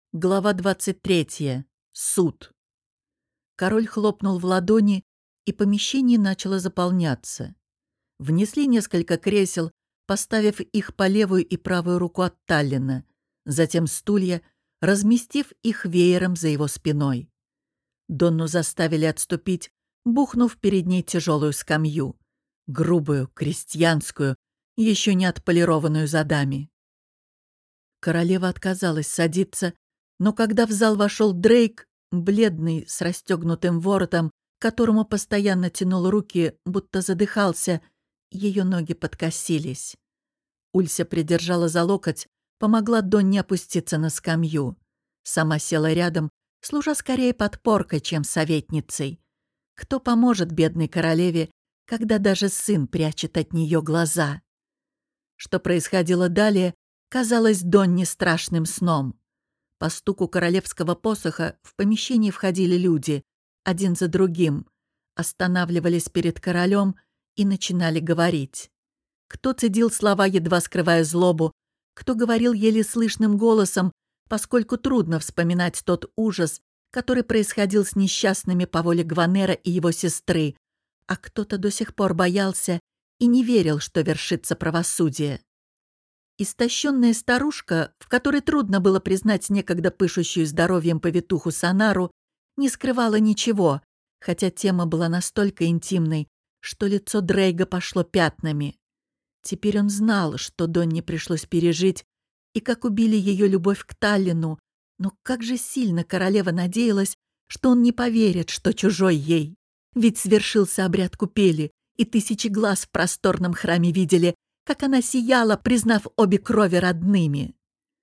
Глава 23. Суд. Король хлопнул в ладони, и помещение начало заполняться. Внесли несколько кресел, поставив их по левую и правую руку от Таллина, затем стулья, разместив их веером за его спиной. Донну заставили отступить, бухнув перед ней тяжелую скамью, грубую, крестьянскую, еще не отполированную задами. Королева отказалась садиться, но когда в зал вошел Дрейк, бледный, с расстегнутым воротом, которому постоянно тянул руки, будто задыхался, ее ноги подкосились. Улься придержала за локоть, помогла Донне опуститься на скамью. Сама села рядом, служа скорее подпоркой, чем советницей. Кто поможет бедной королеве, когда даже сын прячет от нее глаза? Что происходило далее, казалось Донне страшным сном. По стуку королевского посоха в помещение входили люди, один за другим, останавливались перед королем и начинали говорить. Кто цедил слова, едва скрывая злобу, кто говорил еле слышным голосом, поскольку трудно вспоминать тот ужас, который происходил с несчастными по воле Гванера и его сестры, а кто-то до сих пор боялся и не верил, что вершится правосудие. Истощенная старушка, в которой трудно было признать некогда пышущую здоровьем повитуху Санару, не скрывала ничего, хотя тема была настолько интимной, что лицо Дрейга пошло пятнами. Теперь он знал, что Донне пришлось пережить, и как убили ее любовь к Таллину, но как же сильно королева надеялась, что он не поверит, что чужой ей. Ведь свершился обряд купели, и тысячи глаз в просторном храме видели, как она сияла, признав обе крови родными.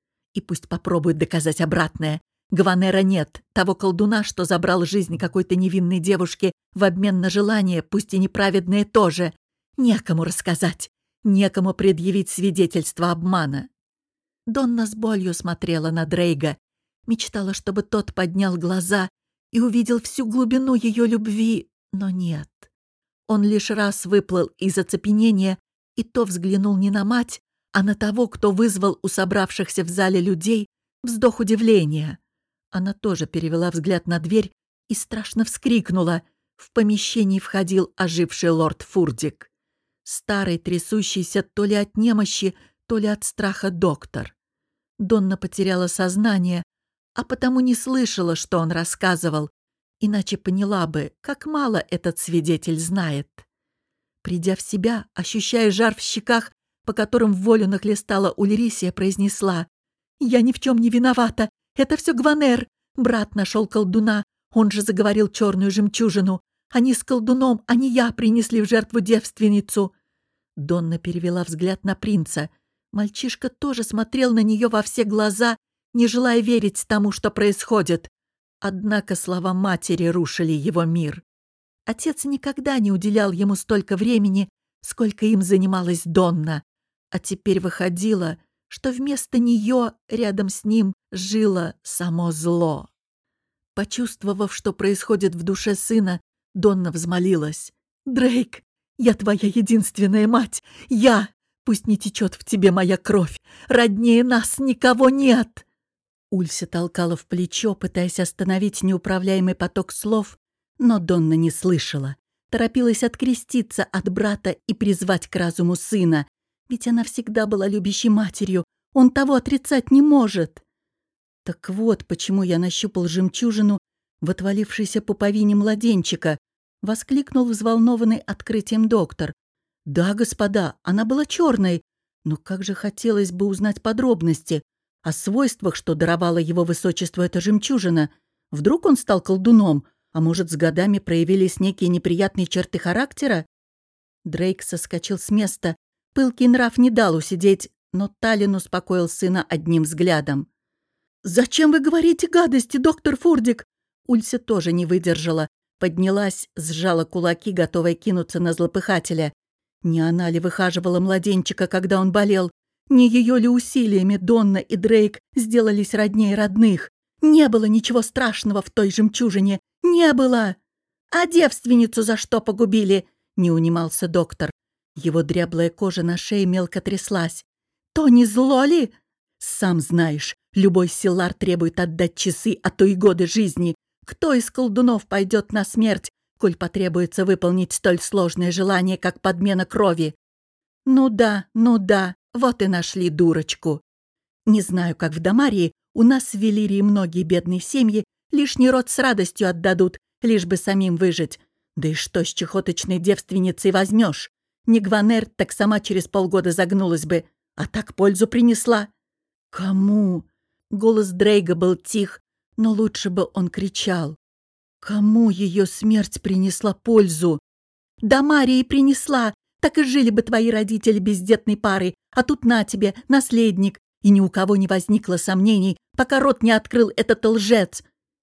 И пусть попробует доказать обратное. Гванера нет, того колдуна, что забрал жизнь какой-то невинной девушки в обмен на желание, пусть и неправедное тоже. Некому рассказать, некому предъявить свидетельство обмана. Донна с болью смотрела на Дрейга, мечтала, чтобы тот поднял глаза и увидел всю глубину ее любви, но нет. Он лишь раз выплыл из оцепенения, и то взглянул не на мать, а на того, кто вызвал у собравшихся в зале людей вздох удивления. Она тоже перевела взгляд на дверь и страшно вскрикнула. В помещении входил оживший лорд Фурдик. Старый, трясущийся то ли от немощи, то ли от страха доктор. Донна потеряла сознание, а потому не слышала, что он рассказывал, иначе поняла бы, как мало этот свидетель знает. Придя в себя, ощущая жар в щеках, по которым в волю нахлестала Ульрисия, произнесла: «Я ни в чем не виновата. Это все Гванер. Брат нашел колдуна. Он же заговорил черную жемчужину. Они с колдуном, а не я, принесли в жертву девственницу». Донна перевела взгляд на принца. Мальчишка тоже смотрел на нее во все глаза, не желая верить тому, что происходит. Однако слова матери рушили его мир. Отец никогда не уделял ему столько времени, сколько им занималась Донна. А теперь выходило, что вместо нее рядом с ним жило само зло. Почувствовав, что происходит в душе сына, Донна взмолилась: «Дрейк, я твоя единственная мать! Я! Пусть не течет в тебе моя кровь! Роднее нас никого нет!» Улься толкала в плечо, пытаясь остановить неуправляемый поток слов, но Донна не слышала. Торопилась откреститься от брата и призвать к разуму сына, ведь она всегда была любящей матерью, он того отрицать не может. Так вот, почему я нащупал жемчужину в отвалившейся пуповине младенчика, воскликнул взволнованный открытием доктор. Да, господа, она была черной, но как же хотелось бы узнать подробности о свойствах, что даровало его высочеству эта жемчужина. Вдруг он стал колдуном, а может, с годами проявились некие неприятные черты характера? Дрейк соскочил с места. Пылкий нрав не дал усидеть, но Таллин успокоил сына одним взглядом. «Зачем вы говорите гадости, доктор Фурдик?» Улься тоже не выдержала. Поднялась, сжала кулаки, готовая кинуться на злопыхателя. Не она ли выхаживала младенчика, когда он болел? Не ее ли усилиями Донна и Дрейк сделались роднее родных? Не было ничего страшного в той жемчужине. Не было! А девственницу за что погубили? Не унимался доктор. Его дряблая кожа на шее мелко тряслась. То не зло ли? Сам знаешь, любой селар требует отдать часы, а то и годы жизни. Кто из колдунов пойдет на смерть, коль потребуется выполнить столь сложное желание, как подмена крови? Ну да, вот и нашли дурочку. Не знаю, как в Дамарии, у нас в Велирии многие бедные семьи лишний род с радостью отдадут, лишь бы самим выжить. Да и что с чехоточной девственницей возьмешь? Не Гванер, так сама через полгода загнулась бы, а так пользу принесла. Кому? Голос Дрейга был тих, но лучше бы он кричал. Кому ее смерть принесла пользу? Да Марии принесла, так и жили бы твои родители бездетной парой, а тут на тебе, наследник. И ни у кого не возникло сомнений, пока рот не открыл этот лжец.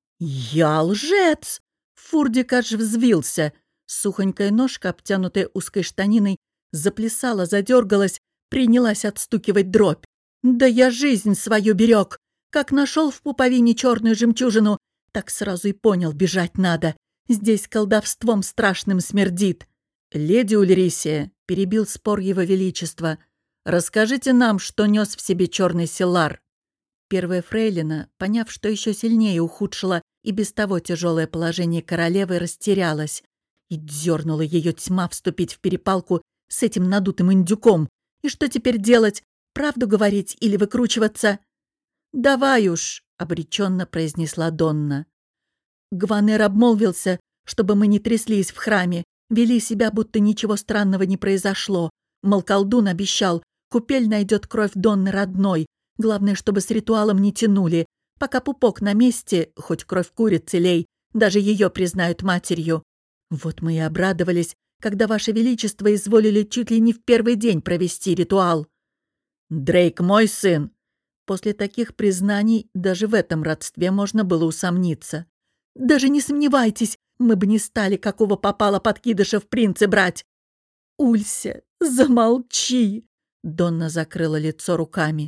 «Я лжец!» Фурдик аж взвился. Сухонькая ножка, обтянутая узкой штаниной, заплясала, задергалась, принялась отстукивать дробь. «Да я жизнь свою берег! Как нашел в пуповине черную жемчужину, так сразу и понял, бежать надо. Здесь колдовством страшным смердит». «Леди Ульрисия», — перебил спор его величества, — «расскажите нам, что нес в себе черный селар». Первая фрейлина, поняв, что еще сильнее ухудшила и без того тяжелое положение королевы, растерялась. И дернула ее тьма вступить в перепалку с этим надутым индюком. И что теперь делать? Правду говорить или выкручиваться? «Давай уж», — обреченно произнесла Донна. Гванер обмолвился, чтобы мы не тряслись в храме, вели себя, будто ничего странного не произошло. Мол, колдун обещал, купель найдет кровь Донны родной. Главное, чтобы с ритуалом не тянули. Пока пупок на месте, хоть кровь курицы лей, даже ее признают матерью. Вот мы и обрадовались, когда Ваше Величество изволили чуть ли не в первый день провести ритуал. «Дрейк мой сын!» После таких признаний даже в этом родстве можно было усомниться. «Даже не сомневайтесь, мы бы не стали какого попало подкидыша в принцы брать!» «Улься, замолчи!» Донна закрыла лицо руками.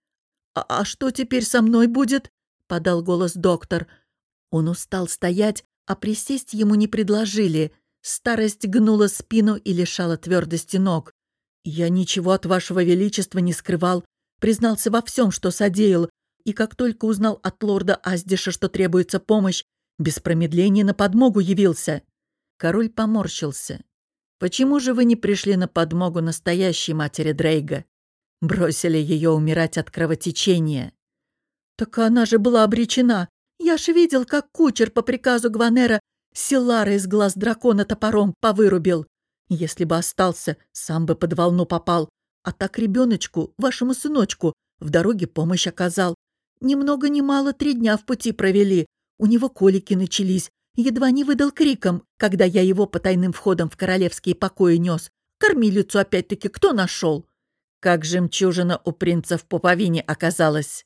«А что теперь со мной будет?» — подал голос доктор. Он устал стоять, а присесть ему не предложили. Старость гнула спину и лишала твердости ног. «Я ничего от Вашего Величества не скрывал, признался во всем, что содеял, и как только узнал от лорда Аздиша, что требуется помощь, без промедления на подмогу явился». Король поморщился. «Почему же вы не пришли на подмогу настоящей матери Дрейга? Бросили ее умирать от кровотечения». «Так она же была обречена. Я ж видел, как кучер по приказу Гванера селара из глаз дракона топором повырубил. Если бы остался, сам бы под волну попал. А так ребеночку, вашему сыночку, в дороге помощь оказал. Ни много ни мало 3 дня в пути провели. У него колики начались. Едва не выдал криком, когда я его по тайным входам в королевские покои нес. Кормилицу опять-таки кто нашел? Как жемчужина у принца в пуповине оказалась.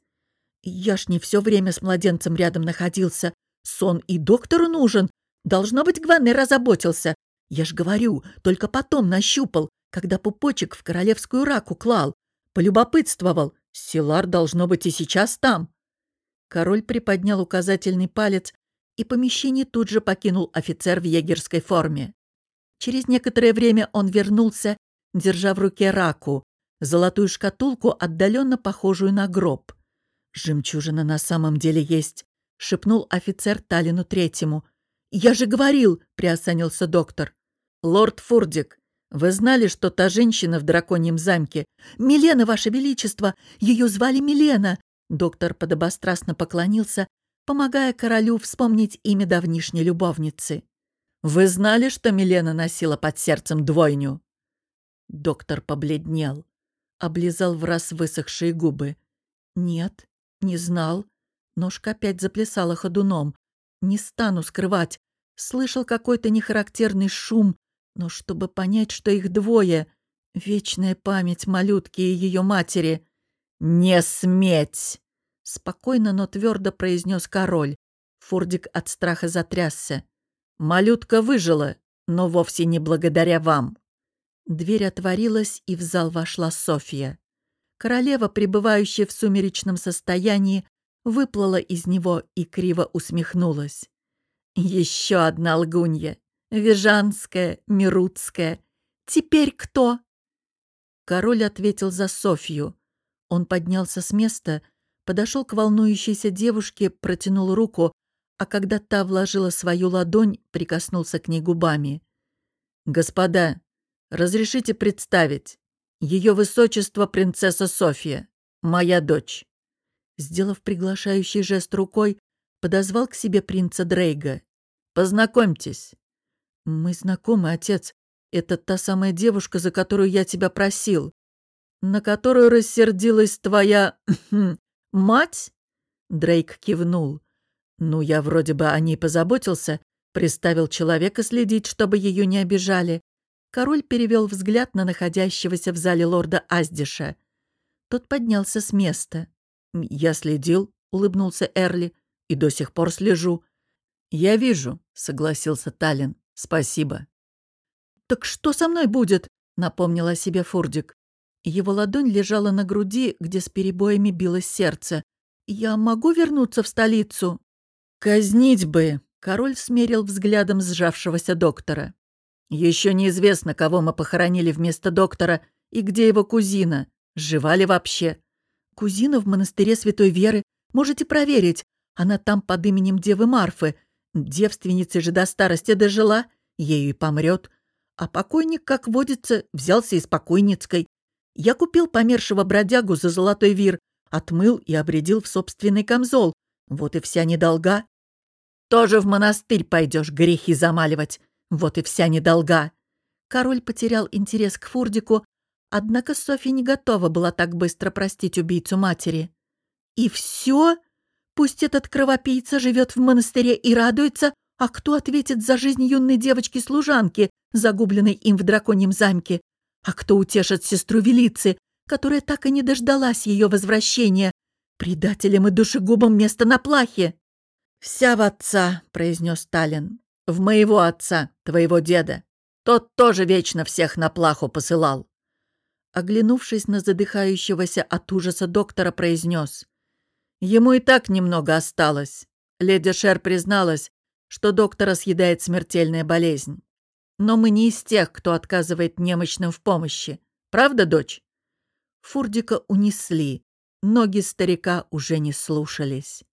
Я ж не все время с младенцем рядом находился. Сон и доктору нужен. Должно быть, Гванер озаботился. Я ж говорю, только потом нащупал, когда пупочек в королевскую раку клал. Полюбопытствовал. Селар должно быть и сейчас там. Король приподнял указательный палец, и помещение тут же покинул офицер в егерской форме. Через некоторое время он вернулся, держа в руке раку, золотую шкатулку, отдаленно похожую на гроб. «Жемчужина на самом деле есть», — шепнул офицер Талину Третьему. «Я же говорил», — приосанился доктор. «Лорд Фурдик, вы знали, что та женщина в драконьем замке...» «Милена, Ваше Величество! Ее звали Милена!» Доктор подобострастно поклонился, помогая королю вспомнить имя давнишней любовницы. «Вы знали, что Милена носила под сердцем двойню?» Доктор побледнел, облизал враз высохшие губы. «Нет, не знал». Ножка опять заплясала ходуном. «Не стану скрывать. Слышал какой-то нехарактерный шум, но чтобы понять, что их двое, вечная память малютки и ее матери». «Не сметь!» — спокойно, но твердо произнес король. Фурдик от страха затрясся. «Малютка выжила, но вовсе не благодаря вам». Дверь отворилась, и в зал вошла Софья. Королева, пребывающая в сумеречном состоянии, выплыла из него и криво усмехнулась. «Еще одна лгунья. Вижанская, Мирутская. Теперь кто?» Король ответил за Софью. Он поднялся с места, подошел к волнующейся девушке, протянул руку, а когда та вложила свою ладонь, прикоснулся к ней губами. «Господа, разрешите представить. Ее высочество принцесса Софья, моя дочь». Сделав приглашающий жест рукой, подозвал к себе принца Дрейга. «Познакомьтесь». «Мы знакомы, отец. Это та самая девушка, за которую я тебя просил. На которую рассердилась твоя... мать?» Дрейк кивнул. «Ну, я вроде бы о ней позаботился, приставил человека следить, чтобы ее не обижали». Король перевел взгляд на находящегося в зале лорда Аздиша. Тот поднялся с места. «Я следил», — улыбнулся Эрли, — «и до сих пор слежу». «Я вижу», — согласился Таллин. «Спасибо». «Так что со мной будет?» — напомнил о себе Фурдик. Его ладонь лежала на груди, где с перебоями билось сердце. «Я могу вернуться в столицу?» «Казнить бы!» — король смерил взглядом сжавшегося доктора. «Еще неизвестно, кого мы похоронили вместо доктора и где его кузина. Жива ли вообще?» «Кузина в монастыре Святой Веры. Можете проверить. Она там под именем Девы Марфы. Девственница же до старости дожила, ею и помрет. А покойник, как водится, взялся из покойницкой. Я купил помершего бродягу за золотой вир, отмыл и обрядил в собственный камзол. Вот и вся недолга. Тоже в монастырь пойдешь грехи замаливать. Вот и вся недолга». Король потерял интерес к Фурдику, однако Софья не готова была так быстро простить убийцу матери. «И все? Пусть этот кровопийца живет в монастыре и радуется, а кто ответит за жизнь юной девочки-служанки, загубленной им в драконьем замке? А кто утешит сестру Велицы, которая так и не дождалась ее возвращения? Предателям и душегубам место на плахе!» «Вся в отца», — произнес Таллин. «В моего отца, твоего деда. Тот тоже вечно всех на плаху посылал». Оглянувшись на задыхающегося от ужаса доктора, произнес: «Ему и так немного осталось. Леди Шер призналась, что доктора съедает смертельная болезнь. Но мы не из тех, кто отказывает немощным в помощи. Правда, дочь?» Фурдика унесли. Ноги старика уже не слушались.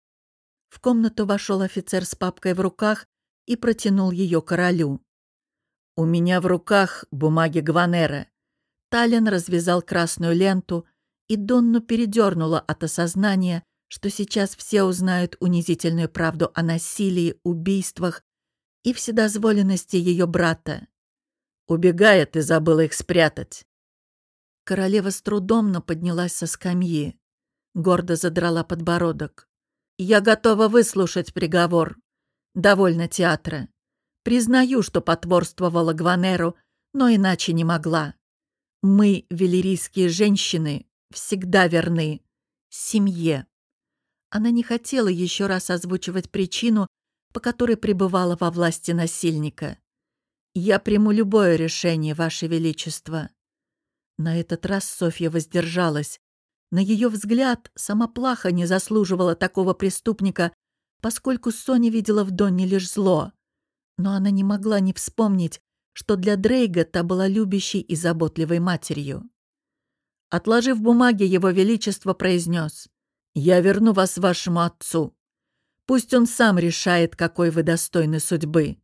В комнату вошел офицер с папкой в руках и протянул ее королю. «У меня в руках бумаги Гванера». Таллин развязал красную ленту, и Донну передернуло от осознания, что сейчас все узнают унизительную правду о насилии, убийствах и вседозволенности ее брата. «Убегая, ты забыла их спрятать». Королева с трудом, но поднялась со скамьи. Гордо задрала подбородок. «Я готова выслушать приговор. Довольно театра. Признаю, что потворствовала Гванеру, но иначе не могла. Мы, велирийские женщины, всегда верны семье». Она не хотела еще раз озвучивать причину, по которой пребывала во власти насильника. «Я приму любое решение, Ваше Величество». На этот раз Софья воздержалась. На ее взгляд, сама плаха не заслуживала такого преступника, поскольку Соня видела в Донне лишь зло. Но она не могла не вспомнить, что для Дрейга та была любящей и заботливой матерью. Отложив бумаги, его величество произнес: «Я верну вас вашему отцу. Пусть он сам решает, какой вы достойны судьбы».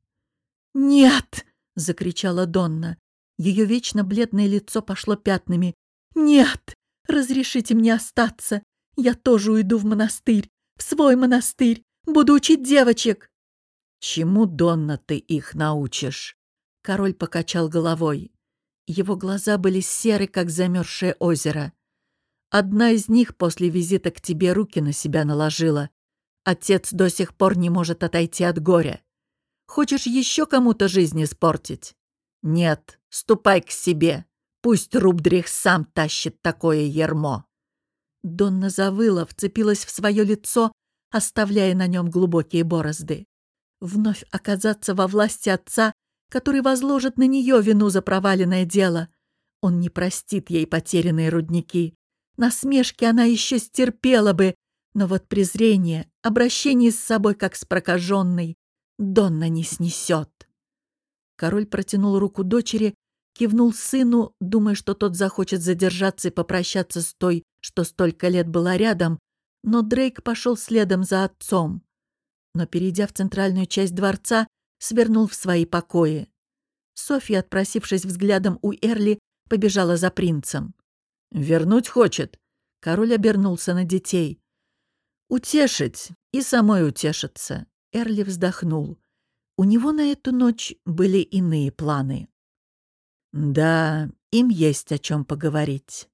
«Нет!» — закричала Донна. Ее вечно бледное лицо пошло пятнами. «Нет! Разрешите мне остаться. Я тоже уйду в монастырь, в свой монастырь. Буду учить девочек». «Чему, Донна, ты их научишь?» Король покачал головой. Его глаза были серы, как замерзшее озеро. «Одна из них после визита к тебе руки на себя наложила. Отец до сих пор не может отойти от горя. Хочешь еще кому-то жизнь испортить? Нет, ступай к себе. Пусть Рубдрих сам тащит такое ярмо». Донна завыла, вцепилась в свое лицо, оставляя на нем глубокие борозды. Вновь оказаться во власти отца, который возложит на нее вину за проваленное дело. Он не простит ей потерянные рудники. Насмешки она еще стерпела бы, но вот презрение, обращение с собой как с прокаженной, Донна не снесет. Король протянул руку дочери, Кивнул сыну, думая, что тот захочет задержаться и попрощаться с той, что столько лет была рядом, но Дрейк пошел следом за отцом. Но, перейдя в центральную часть дворца, свернул в свои покои. Софья, отпросившись взглядом у Эрли, побежала за принцем. «Вернуть хочет?» Король обернулся на детей. «Утешить и самой утешиться», — Эрли вздохнул. У него на эту ночь были иные планы. Да, им есть о чем поговорить.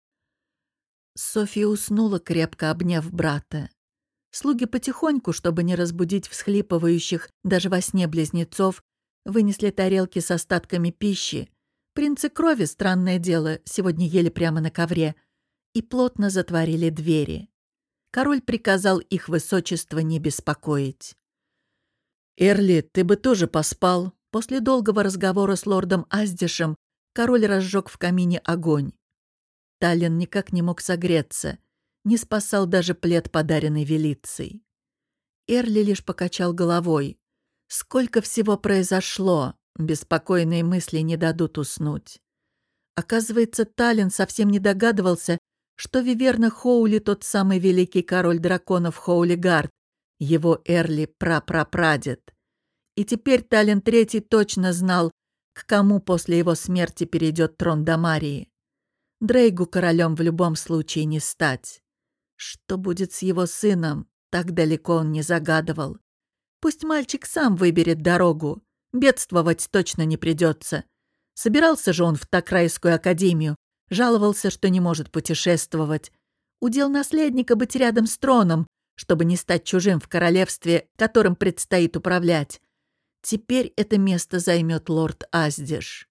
Софья уснула, крепко обняв брата. Слуги потихоньку, чтобы не разбудить всхлипывающих даже во сне близнецов, вынесли тарелки с остатками пищи. Принцы крови, странное дело, сегодня ели прямо на ковре, и плотно затворили двери. Король приказал их высочество не беспокоить. «Эрли, ты бы тоже поспал». После долгого разговора с лордом Аздишем король разжег в камине огонь. Таллин никак не мог согреться, не спасал даже плед, подаренный Велицией. Эрли лишь покачал головой. Сколько всего произошло, беспокойные мысли не дадут уснуть. Оказывается, Таллин совсем не догадывался, что Виверна Хоули тот самый великий король драконов Хоулигард, его Эрли прапрапрадед. И теперь Таллин III точно знал, к кому после его смерти перейдет трон Дамарии. Дрейгу королем в любом случае не стать. Что будет с его сыном, так далеко он не загадывал. Пусть мальчик сам выберет дорогу, бедствовать точно не придется. Собирался же он в Такрайскую академию, жаловался, что не может путешествовать. Удел наследника быть рядом с троном, чтобы не стать чужим в королевстве, которым предстоит управлять. Теперь это место займет лорд Аздиш.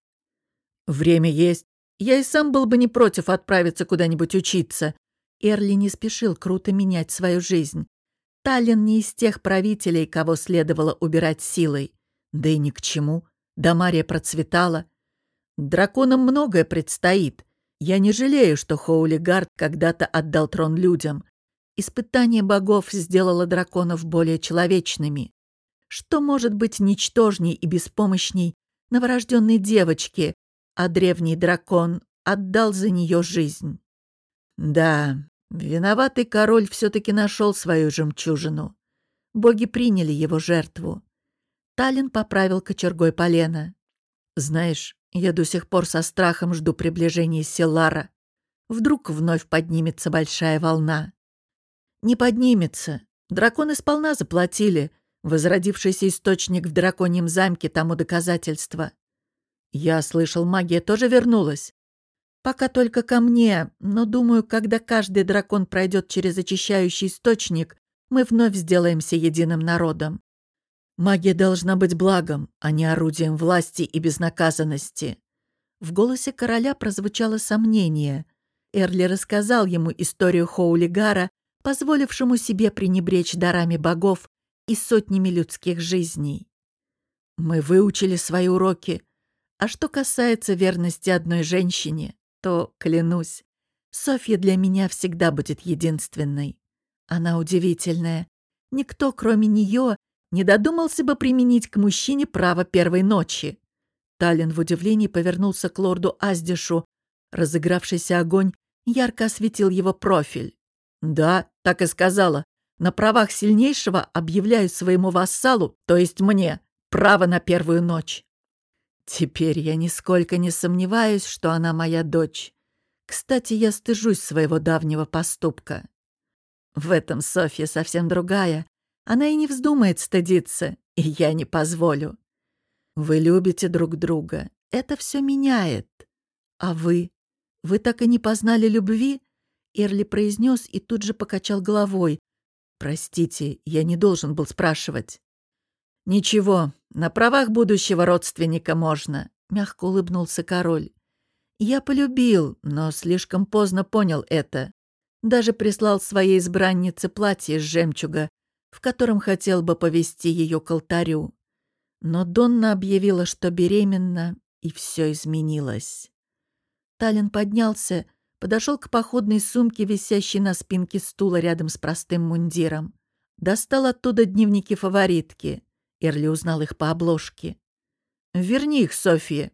Время есть. Я и сам был бы не против отправиться куда-нибудь учиться. Эрли не спешил круто менять свою жизнь. Таллин не из тех правителей, кого следовало убирать силой. Да и ни к чему. Дамария процветала. Драконам многое предстоит. Я не жалею, что Хоулигард когда-то отдал трон людям. Испытание богов сделало драконов более человечными. Что может быть ничтожней и беспомощней новорожденной девочке, а древний дракон отдал за нее жизнь? Да, виноватый король все-таки нашел свою жемчужину. Боги приняли его жертву. Таллин поправил кочергой полено. Знаешь, я до сих пор со страхом жду приближения Селлара. Вдруг вновь поднимется большая волна. Не поднимется. Драконы сполна заплатили. Возродившийся источник в драконьем замке тому доказательство. Я слышал, магия тоже вернулась. Пока только ко мне, но думаю, когда каждый дракон пройдет через очищающий источник, мы вновь сделаемся единым народом. Магия должна быть благом, а не орудием власти и безнаказанности. В голосе короля прозвучало сомнение. Эрли рассказал ему историю Хоулигара, позволившему себе пренебречь дарами богов и сотнями людских жизней. Мы выучили свои уроки. А что касается верности одной женщине, то, клянусь, Софья для меня всегда будет единственной. Она удивительная. Никто, кроме нее, не додумался бы применить к мужчине право первой ночи. Таллин в удивлении повернулся к лорду Аздишу. Разыгравшийся огонь ярко осветил его профиль. «Да, так и сказала. На правах сильнейшего объявляю своему вассалу, то есть мне, право на первую ночь. Теперь я нисколько не сомневаюсь, что она моя дочь. Кстати, я стыжусь своего давнего поступка. В этом Софья совсем другая. Она и не вздумает стыдиться, и я не позволю. Вы любите друг друга. Это все меняет. А вы? Вы так и не познали любви?» Эрли произнес и тут же покачал головой. «Простите, я не должен был спрашивать». «Ничего, на правах будущего родственника можно», — мягко улыбнулся король. «Я полюбил, но слишком поздно понял это. Даже прислал своей избраннице платье из жемчуга, в котором хотел бы повести ее к алтарю. Но Донна объявила, что беременна, и все изменилось». Таллин поднялся, подошел к походной сумке, висящей на спинке стула рядом с простым мундиром. Достал оттуда дневники фаворитки. Эрли узнал их по обложке. «Верни их, Софье.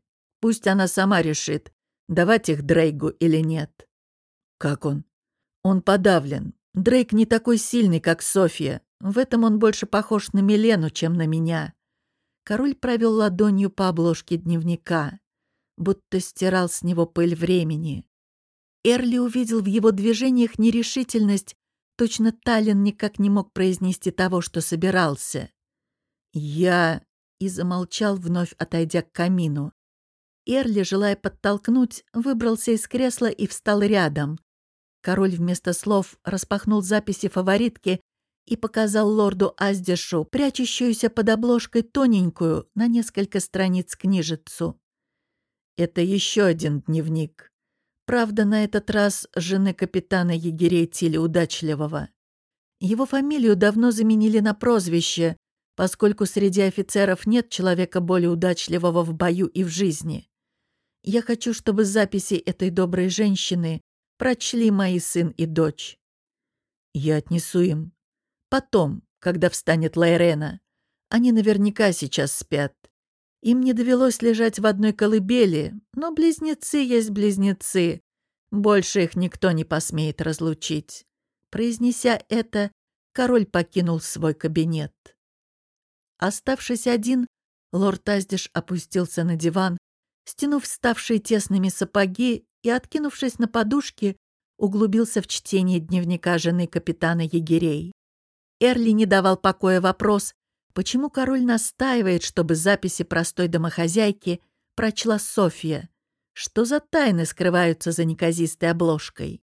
пусть она сама решит, давать их Дрейгу или нет. Как он? Он подавлен. Дрейк не такой сильный, как Софья. В этом он больше похож на Милену, чем на меня. Король провел ладонью по обложке дневника, будто стирал с него пыль времени. Эрли увидел в его движениях нерешительность, точно Таллин никак не мог произнести того, что собирался. «Я...» — и замолчал, вновь отойдя к камину. Эрли, желая подтолкнуть, выбрался из кресла и встал рядом. Король вместо слов распахнул записи фаворитки и показал лорду Аздишу, прячущуюся под обложкой тоненькую, на несколько страниц книжицу. Это еще один дневник. Правда, на этот раз жены капитана егерей Тили Удачливого. Его фамилию давно заменили на прозвище, поскольку среди офицеров нет человека более удачливого в бою и в жизни. Я хочу, чтобы записи этой доброй женщины прочли мои сын и дочь. Я отнесу им. Потом, когда встанет Лайрена. Они наверняка сейчас спят. Им не довелось лежать в одной колыбели, но близнецы есть близнецы. Больше их никто не посмеет разлучить. Произнеся это, король покинул свой кабинет. Оставшись один, лорд Аздиш опустился на диван, стянув ставшие тесными сапоги и, откинувшись на подушки, углубился в чтение дневника жены капитана егерей. Эрли не давал покоя вопрос, почему король настаивает, чтобы записи простой домохозяйки прочла Софья. Что за тайны скрываются за неказистой обложкой?